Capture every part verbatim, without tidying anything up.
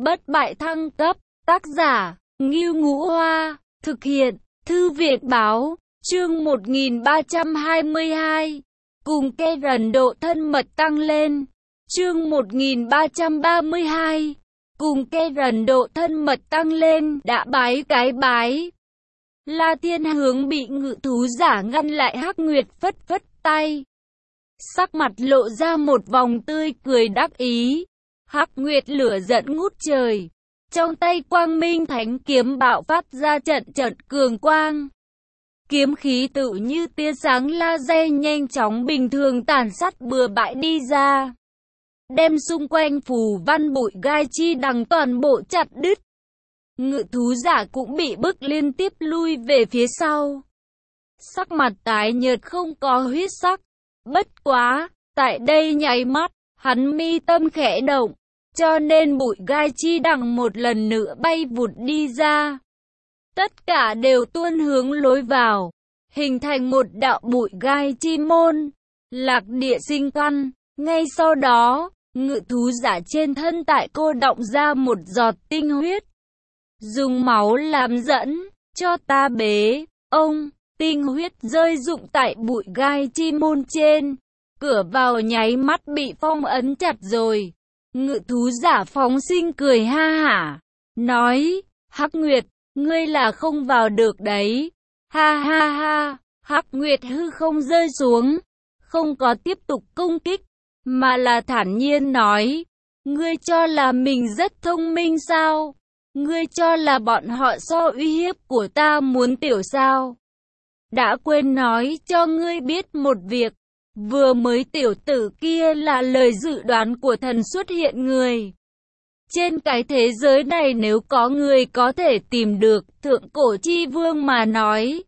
bất bại thăng cấp, tác giả, Ngưu Ngũ Hoa, thực hiện, Thư viện Báo, chương một nghìn ba trăm hai mươi hai, cùng cây rần độ thân mật tăng lên, chương một nghìn ba trăm ba mươi hai, cùng cây rần độ thân mật tăng lên, đã bái cái bái. La Thiên Hướng bị ngự thú giả ngăn lại, Hắc Nguyệt phất phất tay, sắc mặt lộ ra một vòng tươi cười đắc ý. Hắc Nguyệt lửa giận ngút trời, trong tay Quang Minh Thánh kiếm bạo phát ra trận trận cường quang. Kiếm khí tự như tia sáng laser nhanh chóng bình thường tàn sát bừa bãi đi ra, đem xung quanh phù văn bụi gai chi đằng toàn bộ chặt đứt. Ngự thú giả cũng bị bức liên tiếp lui về phía sau, sắc mặt tái nhợt không có huyết sắc. Bất quá, tại đây nháy mắt, hắn mi tâm khẽ động, cho nên bụi gai chi đằng một lần nữa bay vụt đi ra. Tất cả đều tuôn hướng lối vào, hình thành một đạo bụi gai chi môn, lạc địa sinh căn. Ngay sau đó, ngự thú giả trên thân tại cô đọng ra một giọt tinh huyết, dùng máu làm dẫn, cho ta bế, ông. Tinh huyết rơi rụng tại bụi gai chi môn trên, cửa vào nháy mắt bị phong ấn chặt rồi. Ngự thú giả phóng sinh cười ha hả, nói, Hắc Nguyệt, ngươi là không vào được đấy. Ha ha ha, Hắc Nguyệt hư không rơi xuống, không có tiếp tục công kích, mà là thản nhiên nói, ngươi cho là mình rất thông minh sao? Ngươi cho là bọn họ so uy hiếp của ta muốn tiểu sao? Đã quên nói cho ngươi biết một việc, vừa mới tiểu tử kia là lời dự đoán của thần xuất hiện người. Trên cái thế giới này nếu có người có thể tìm được thượng cổ chi vương mà nói,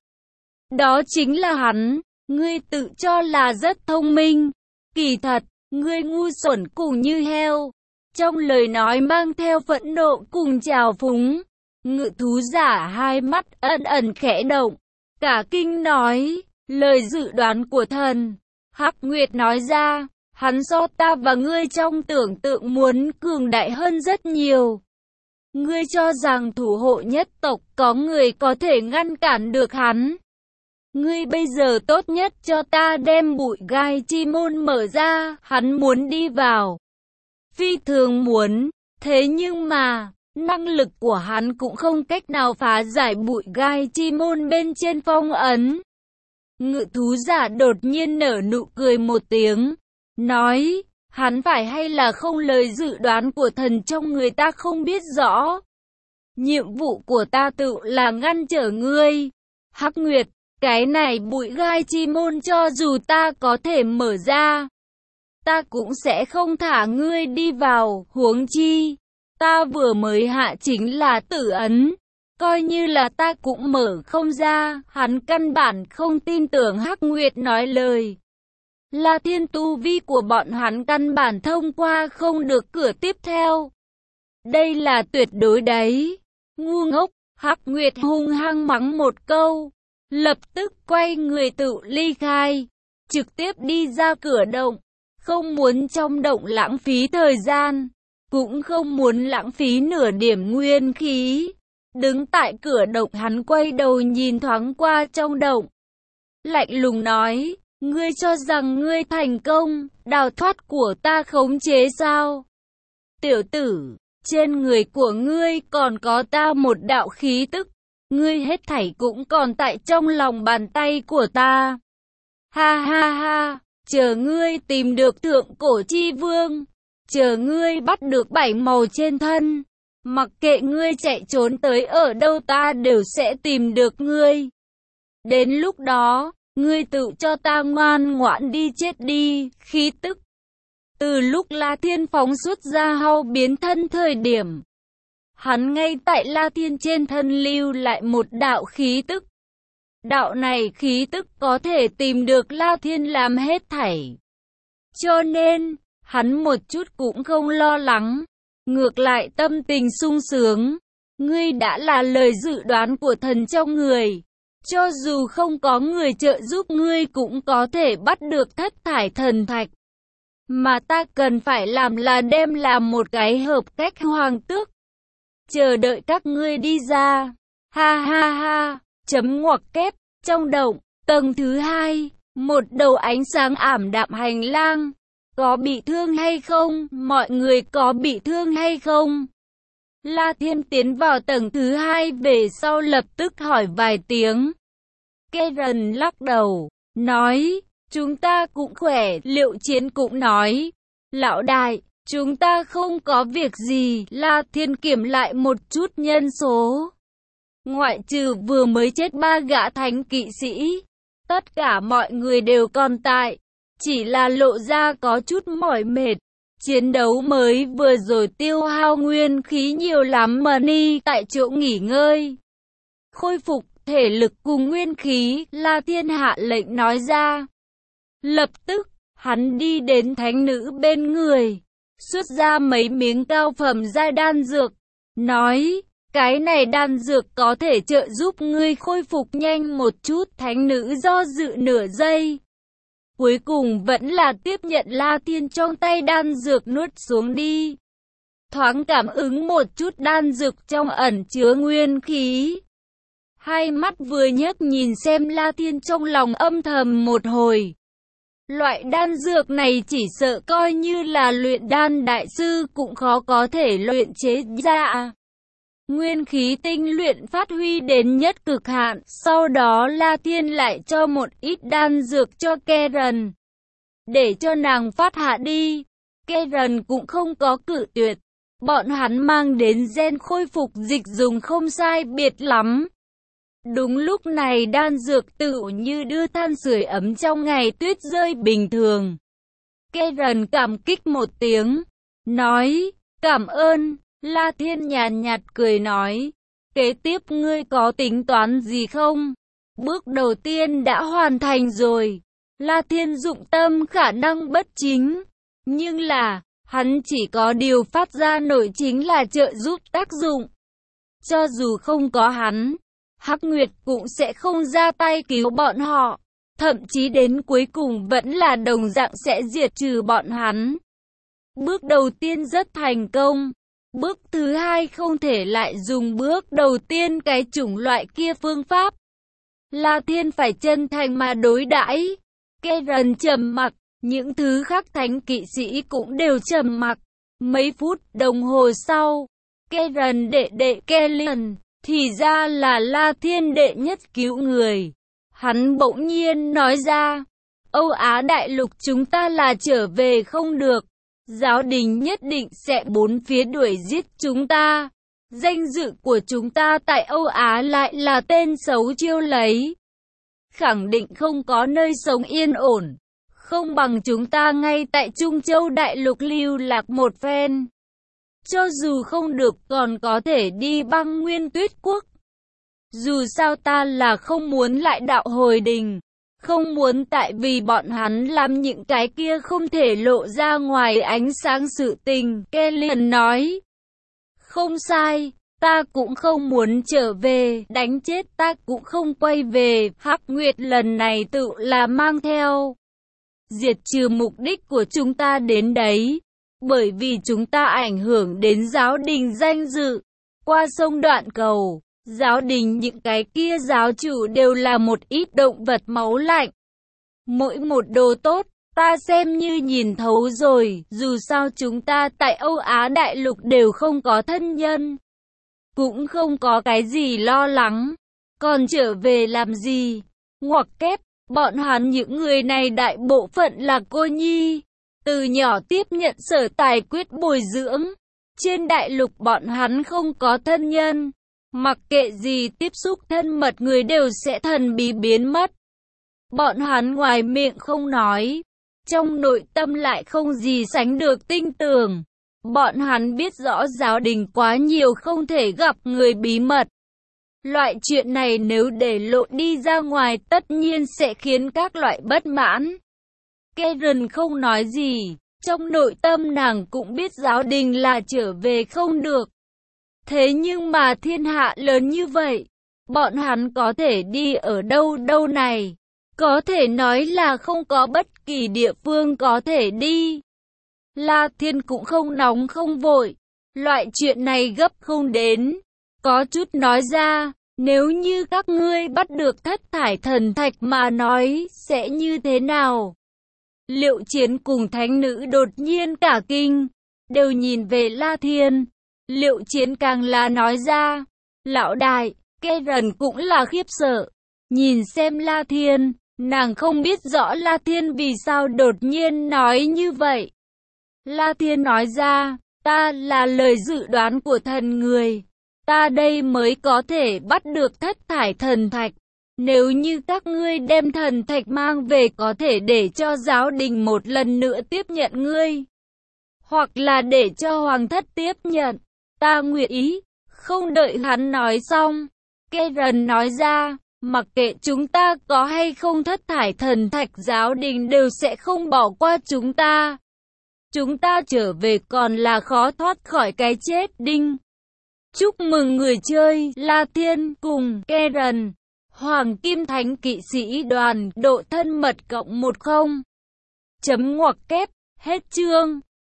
đó chính là hắn. Ngươi tự cho là rất thông minh, kỳ thật, ngươi ngu xuẩn cùng như heo. Trong lời nói mang theo phẫn nộ cùng trào phúng, ngự thú giả hai mắt ẩn ẩn khẽ động, cả kinh nói, lời dự đoán của thần. Hắc Nguyệt nói ra, hắn so ta và ngươi trong tưởng tượng muốn cường đại hơn rất nhiều. Ngươi cho rằng thủ hộ nhất tộc có người có thể ngăn cản được hắn. Ngươi bây giờ tốt nhất cho ta đem bụi gai chi môn mở ra, hắn muốn đi vào. Phi thường muốn, thế nhưng mà, năng lực của hắn cũng không cách nào phá giải bụi gai chi môn bên trên phong ấn. Ngự thú giả đột nhiên nở nụ cười một tiếng, nói, hắn phải hay là không, lời dự đoán của thần trong người ta không biết rõ. Nhiệm vụ của ta tự là ngăn trở ngươi. Hắc Nguyệt, cái này bụi gai chi môn cho dù ta có thể mở ra, ta cũng sẽ không thả ngươi đi vào, huống chi. Ta vừa mới hạ chính là tử ấn, coi như là ta cũng mở không ra. Hắn căn bản không tin tưởng Hắc Nguyệt nói lời. La Thiên tu vi của bọn hắn căn bản thông qua không được cửa tiếp theo. Đây là tuyệt đối đấy. Ngu ngốc, Hắc Nguyệt hung hăng mắng một câu, lập tức quay người tự ly khai, trực tiếp đi ra cửa động, không muốn trong động lãng phí thời gian, cũng không muốn lãng phí nửa điểm nguyên khí. Đứng tại cửa động, hắn quay đầu nhìn thoáng qua trong động, lạnh lùng nói, ngươi cho rằng ngươi thành công đào thoát của ta khống chế sao? Tiểu tử, trên người của ngươi còn có ta một đạo khí tức, ngươi hết thảy cũng còn tại trong lòng bàn tay của ta. Ha ha ha, chờ ngươi tìm được thượng cổ chi vương, chờ ngươi bắt được bảy màu trên thân, mặc kệ ngươi chạy trốn tới ở đâu ta đều sẽ tìm được ngươi. Đến lúc đó, ngươi tự cho ta ngoan ngoãn đi chết đi. Khí tức. Từ lúc La Thiên phóng xuất ra hao biến thân thời điểm, hắn ngay tại La Thiên trên thân lưu lại một đạo khí tức. Đạo này khí tức có thể tìm được La Thiên làm hết thảy. Cho nên, hắn một chút cũng không lo lắng, ngược lại tâm tình sung sướng. Ngươi đã là lời dự đoán của thần trong người, cho dù không có người trợ giúp ngươi cũng có thể bắt được thất thải thần thạch. Mà ta cần phải làm là đem làm một cái hợp cách hoàng tước, chờ đợi các ngươi đi ra. Ha ha ha, chấm ngoặc kép, trong động, tầng thứ hai, một đầu ánh sáng ảm đạm hành lang. Có bị thương hay không? Mọi người có bị thương hay không? La Thiên tiến vào tầng thứ hai về sau lập tức hỏi vài tiếng. Karen lắc đầu, nói, chúng ta cũng khỏe. Liệu Chiến cũng nói, lão đại, chúng ta không có việc gì. La Thiên kiểm lại một chút nhân số. Ngoại trừ vừa mới chết ba gã thánh kỵ sĩ, tất cả mọi người đều còn tại, chỉ là lộ ra có chút mỏi mệt. Chiến đấu mới vừa rồi tiêu hao nguyên khí nhiều lắm mà ni tại chỗ nghỉ ngơi. Khôi phục thể lực cùng nguyên khí, La Thiên hạ lệnh nói ra. Lập tức, hắn đi đến thánh nữ bên người, xuất ra mấy miếng cao phẩm giai đan dược, nói, cái này đan dược có thể trợ giúp ngươi khôi phục nhanh một chút. Thánh nữ do dự nửa giây, cuối cùng vẫn là tiếp nhận La Thiên trong tay đan dược nuốt xuống đi. Thoáng cảm ứng một chút đan dược trong ẩn chứa nguyên khí. Hai mắt vừa nhấc nhìn xem La Thiên trong lòng âm thầm một hồi. Loại đan dược này chỉ sợ coi như là luyện đan đại sư cũng khó có thể luyện chế ra. Nguyên khí tinh luyện phát huy đến nhất cực hạn, sau đó La Thiên lại cho một ít đan dược cho Karen, để cho nàng phát hạ đi. Karen cũng không có cự tuyệt, bọn hắn mang đến gen khôi phục dịch dùng không sai biệt lắm. Đúng lúc này đan dược tự như đưa than sưởi ấm trong ngày tuyết rơi bình thường. Karen cảm kích một tiếng, nói, cảm ơn. La Thiên nhàn nhạt cười nói, kế tiếp ngươi có tính toán gì không? Bước đầu tiên đã hoàn thành rồi. La Thiên dụng tâm khả năng bất chính, nhưng là, hắn chỉ có điều phát ra nổi chính là trợ giúp tác dụng. Cho dù không có hắn, Hắc Nguyệt cũng sẽ không ra tay cứu bọn họ, thậm chí đến cuối cùng vẫn là đồng dạng sẽ diệt trừ bọn hắn. Bước đầu tiên rất thành công. Bước thứ hai không thể lại dùng bước đầu tiên cái chủng loại kia phương pháp. La Thiên phải chân thành mà đối đãi. Karen trầm mặc, những thứ khác thánh kỵ sĩ cũng đều trầm mặc. Mấy phút đồng hồ sau, Karen đệ đệ Kellen, thì ra là La Thiên đệ nhất cứu người. Hắn bỗng nhiên nói ra, Âu Á đại lục chúng ta là trở về không được. Giáo đình nhất định sẽ bốn phía đuổi giết chúng ta. Danh dự của chúng ta tại Âu Á lại là tên xấu chiêu lấy. Khẳng định không có nơi sống yên ổn. Không bằng chúng ta ngay tại Trung Châu đại lục lưu lạc một phen. Cho dù không được còn có thể đi băng Nguyên Tuyết Quốc. Dù sao ta là không muốn lại đạo hồi đình. Không muốn tại vì bọn hắn làm những cái kia không thể lộ ra ngoài ánh sáng sự tình. Kellyan nói, không sai, ta cũng không muốn trở về, đánh chết ta cũng không quay về. Hắc Nguyệt lần này tự là mang theo diệt trừ mục đích của chúng ta đến đấy, bởi vì chúng ta ảnh hưởng đến giáo đình danh dự. Qua sông Đoạn Cầu, giáo đình những cái kia giáo chủ đều là một ít động vật máu lạnh. Mỗi một đồ tốt, ta xem như nhìn thấu rồi, dù sao chúng ta tại Âu Á đại lục đều không có thân nhân. Cũng không có cái gì lo lắng, còn trở về làm gì? Ngoặc kép, bọn hắn những người này đại bộ phận là cô nhi, từ nhỏ tiếp nhận sở tài quyết bồi dưỡng. Trên đại lục bọn hắn không có thân nhân. Mặc kệ gì tiếp xúc thân mật người đều sẽ thần bí biến mất. Bọn hắn ngoài miệng không nói, trong nội tâm lại không gì sánh được tinh tường. Bọn hắn biết rõ giáo đình quá nhiều không thể gặp người bí mật. Loại chuyện này nếu để lộ đi ra ngoài tất nhiên sẽ khiến các loại bất mãn. Karen không nói gì, trong nội tâm nàng cũng biết giáo đình là trở về không được. Thế nhưng mà thiên hạ lớn như vậy, bọn hắn có thể đi ở đâu đâu này? Có thể nói là không có bất kỳ địa phương có thể đi. La Thiên cũng không nóng không vội, Loại chuyện này gấp không đến. Có chút nói ra, nếu như các ngươi bắt được thất thải thần thạch mà nói, sẽ như thế nào? Liệu Chiến cùng thánh nữ đột nhiên cả kinh, đều nhìn về La Thiên. Liệu Chiến càng là nói ra, lão đại, Karen cũng là khiếp sợ. Nhìn xem La Thiên, nàng không biết rõ La Thiên vì sao đột nhiên nói như vậy. La Thiên nói ra, ta là lời dự đoán của thần người. Ta đây mới có thể bắt được thất thải thần thạch. Nếu như các ngươi đem thần thạch mang về có thể để cho giáo đình một lần nữa tiếp nhận ngươi. Hoặc là để cho hoàng thất tiếp nhận. Ta nguyện ý. Không đợi hắn nói xong. Karen nói ra, mặc kệ chúng ta có hay không thất thải thần thạch giáo đình đều sẽ không bỏ qua chúng ta. Chúng ta trở về còn là khó thoát khỏi cái chết đinh. Chúc mừng người chơi La Thiên cùng Karen. Hoàng Kim Thánh Kỵ Sĩ Đoàn độ thân mật cộng một không. Chấm ngoặc kép, hết chương.